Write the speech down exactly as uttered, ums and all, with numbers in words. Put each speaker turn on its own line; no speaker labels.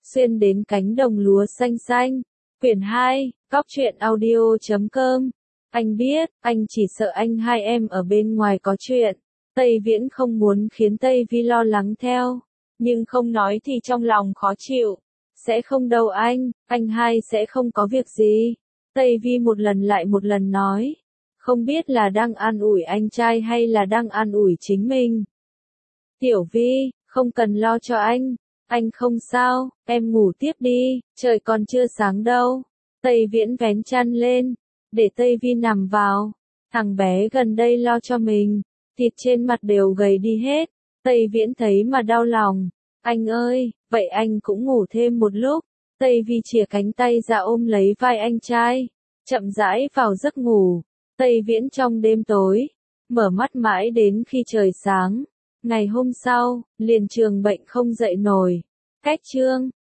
xuyên đến cánh đồng lúa xanh xanh. Quyển hai, cóc truyện audio chấm com. Anh biết, anh chỉ sợ anh hai em ở bên ngoài có chuyện. Tây Viễn không muốn khiến Tây Vi lo lắng theo, nhưng không nói thì trong lòng khó chịu. Sẽ không đâu anh, anh hai sẽ không có việc gì. Tây Vi một lần lại một lần nói, không biết là đang an ủi anh trai hay là đang an ủi chính mình. Tiểu Vi, không cần lo cho anh, anh không sao, em ngủ tiếp đi, trời còn chưa sáng đâu. Tây Viễn vén chăn lên, để Tây Vi nằm vào. Thằng bé gần đây lo cho mình, thịt trên mặt đều gầy đi hết. Tây Viễn thấy mà đau lòng. Anh ơi, vậy anh cũng ngủ thêm một lúc. Tây Vi chìa cánh tay ra ôm lấy vai anh trai, chậm rãi vào giấc ngủ. Tây Viễn trong đêm tối, mở mắt mãi đến khi trời sáng. Ngày hôm sau, liền trường bệnh không dậy nổi. Cách chương